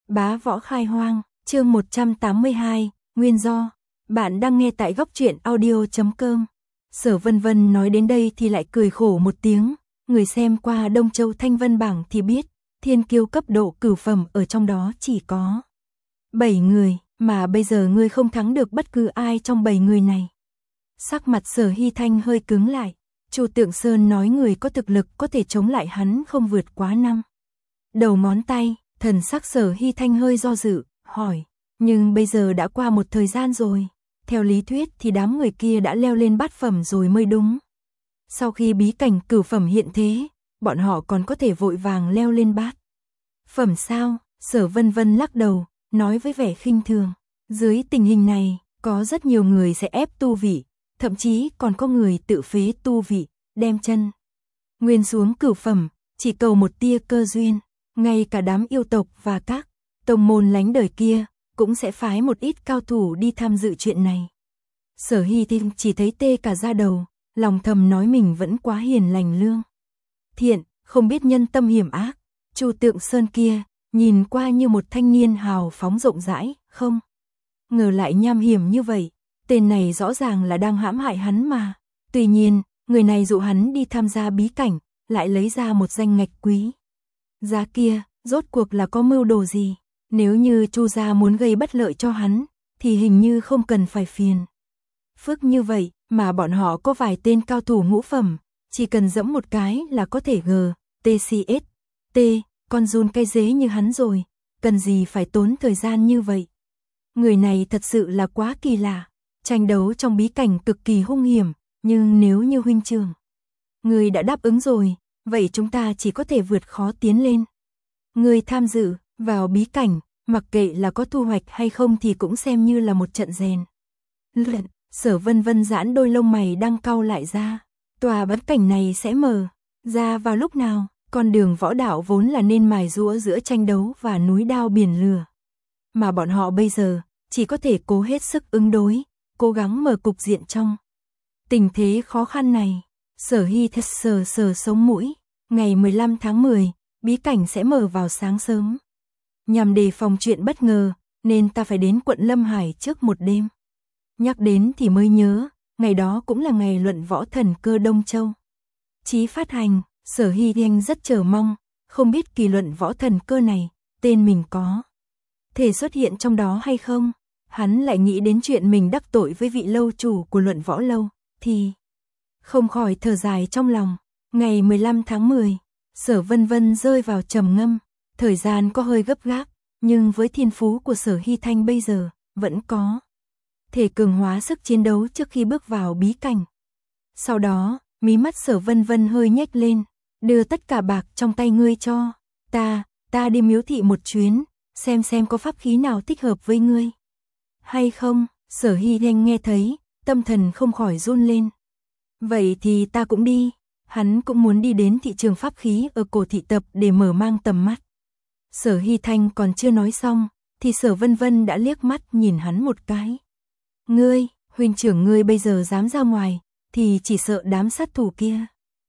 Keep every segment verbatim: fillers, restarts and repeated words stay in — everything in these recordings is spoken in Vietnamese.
Bá Võ Khai Hoang, chương một trăm tám mươi hai, nguyên do. Bạn đang nghe tại góc truyện audio chấm com. Sở Vân Vân nói đến đây thì lại cười khổ một tiếng, người xem qua Đông Châu Thanh Vân bảng thì biết, thiên kiêu cấp độ cửu phẩm ở trong đó chỉ có bảy người, mà bây giờ ngươi không thắng được bất cứ ai trong bảy người này. Sắc mặt Sở Hy Thanh hơi cứng lại, Chu Tượng Sơn nói người có thực lực có thể chống lại hắn không vượt quá năm đầu ngón tay. Thần sắc Sở Hy Thanh hơi do dự, hỏi, nhưng bây giờ đã qua một thời gian rồi, theo lý thuyết thì đám người kia đã leo lên bát phẩm rồi mới đúng. Sau khi bí cảnh cửu phẩm hiện thế, bọn họ còn có thể vội vàng leo lên bát phẩm sao? Sở Vân Vân lắc đầu, nói với vẻ khinh thường, dưới tình hình này, có rất nhiều người sẽ ép tu vị, thậm chí còn có người tự phế tu vị, đem chân nguyên xuống cửu phẩm, chỉ cầu một tia cơ duyên. Ngay cả đám yêu tộc và các tông môn lánh đời kia cũng sẽ phái một ít cao thủ đi tham dự chuyện này. Sở Hy Thanh chỉ thấy tê cả da đầu, lòng thầm nói mình vẫn quá hiền lành lương thiện, không biết nhân tâm hiểm ác. Chu Tượng Sơn kia nhìn qua như một thanh niên hào phóng rộng rãi, không ngờ lại nham hiểm như vậy. Tên này rõ ràng là đang hãm hại hắn mà. Tuy nhiên, người này dụ hắn đi tham gia bí cảnh, lại lấy ra một danh ngạch quý giá kia, rốt cuộc là có mưu đồ gì? Nếu như Chu gia muốn gây bất lợi cho hắn, thì hình như không cần phải phiền phức như vậy, mà bọn họ có vài tên cao thủ ngũ phẩm, chỉ cần dẫm một cái là có thể gờ, tê xê ét, T, con run cây dế như hắn rồi, cần gì phải tốn thời gian như vậy? Người này thật sự là quá kỳ lạ, tranh đấu trong bí cảnh cực kỳ hung hiểm, nhưng nếu như huynh trưởng người đã đáp ứng rồi, vậy chúng ta chỉ có thể vượt khó tiến lên. Người tham dự vào bí cảnh, mặc kệ là có thu hoạch hay không thì cũng xem như là một trận rèn luyện. Sở Vân Vân giãn đôi lông mày đang cau lại ra. Tòa bí cảnh này sẽ mở ra vào lúc nào? Con đường võ đạo vốn là nên mài giũa giữa tranh đấu và núi đao biển lửa, mà bọn họ bây giờ chỉ có thể cố hết sức ứng đối, cố gắng mở cục diện trong tình thế khó khăn này. Sở Hy thật sờ sờ sống mũi, ngày mười lăm tháng mười, bí cảnh sẽ mở vào sáng sớm. Nhằm đề phòng chuyện bất ngờ, nên ta phải đến quận Lâm Hải trước một đêm. Nhắc đến thì mới nhớ, ngày đó cũng là ngày luận võ thần cơ Đông Châu Chí phát hành. Sở Hy Thanh rất chờ mong, không biết kỳ luận võ thần cơ này, tên mình có thể xuất hiện trong đó hay không. Hắn lại nghĩ đến chuyện mình đắc tội với vị lâu chủ của luận võ lâu, thì không khỏi thở dài trong lòng. Ngày mười lăm tháng mười, Sở Vân Vân rơi vào trầm ngâm, thời gian có hơi gấp gáp, nhưng với thiên phú của Sở Hy Thanh bây giờ, vẫn có thể cường hóa sức chiến đấu trước khi bước vào bí cảnh. Sau đó, mí mắt Sở Vân Vân hơi nhếch lên, đưa tất cả bạc trong tay ngươi cho ta, ta đi miếu thị một chuyến, xem xem có pháp khí nào thích hợp với ngươi hay không. Sở Hy Thanh nghe thấy, tâm thần không khỏi run lên. Vậy thì ta cũng đi. Hắn cũng muốn đi đến thị trường pháp khí ở cổ thị tập để mở mang tầm mắt. Sở Hy Thanh còn chưa nói xong, thì Sở Vân Vân đã liếc mắt nhìn hắn một cái. Ngươi, huynh trưởng ngươi bây giờ dám ra ngoài, thì chỉ sợ đám sát thủ kia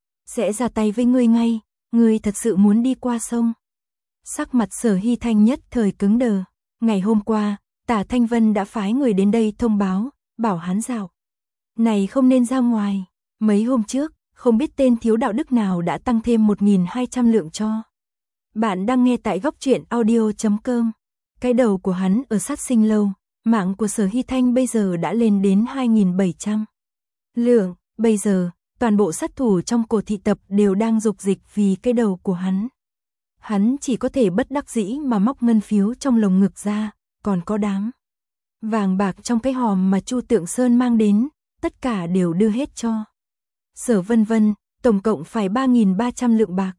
sẽ ra tay với ngươi ngay. Ngươi thật sự muốn đi qua sông? Sắc mặt Sở Hy Thanh nhất thời cứng đờ. Ngày hôm qua, Tả Thanh Vân đã phái người đến đây thông báo, bảo hắn dạo này không nên ra ngoài. Mấy hôm trước, không biết tên thiếu đạo đức nào đã tăng thêm một nghìn hai trăm lượng cho. Bạn đang nghe tại góc truyện audio chấm com. Cái đầu của hắn ở sát sinh lâu, mạng của Sở Hy Thanh bây giờ đã lên đến hai nghìn bảy trăm lượng. Bây giờ, toàn bộ sát thủ trong cổ thị tập đều đang dục dịch vì cái đầu của hắn. Hắn chỉ có thể bất đắc dĩ mà móc ngân phiếu trong lồng ngực ra, còn có đám vàng bạc trong cái hòm mà Chu Tượng Sơn mang đến, tất cả đều đưa hết cho Sở Vân Vân, tổng cộng phải ba nghìn ba trăm lượng bạc.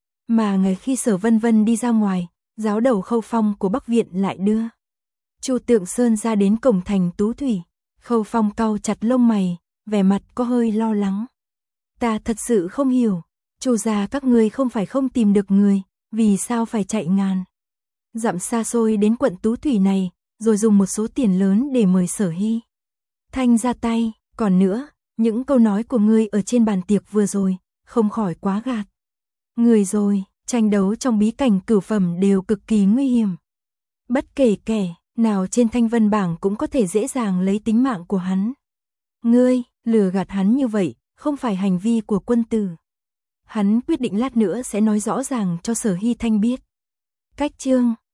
Mà ngày khi Sở Vân Vân đi ra ngoài, giáo đầu Khâu Phong của Bắc Viện lại đưa Chu Tượng Sơn ra đến cổng thành Tú Thủy. Khâu Phong cau chặt lông mày, vẻ mặt có hơi lo lắng. Ta thật sự không hiểu, Chu gia các ngươi không phải không tìm được người, vì sao phải chạy ngàn dặm xa xôi đến quận Tú Thủy này, rồi dùng một số tiền lớn để mời Sở Hy Thanh ra tay. Còn nữa, những câu nói của ngươi ở trên bàn tiệc vừa rồi, không khỏi quá gạt người rồi. Tranh đấu trong bí cảnh cửu phẩm đều cực kỳ nguy hiểm. Bất kể kẻ nào trên thanh vân bảng cũng có thể dễ dàng lấy tính mạng của hắn. Ngươi, lừa gạt hắn như vậy, không phải hành vi của quân tử. Hắn quyết định lát nữa sẽ nói rõ ràng cho Sở Hy Thanh biết. Cách chương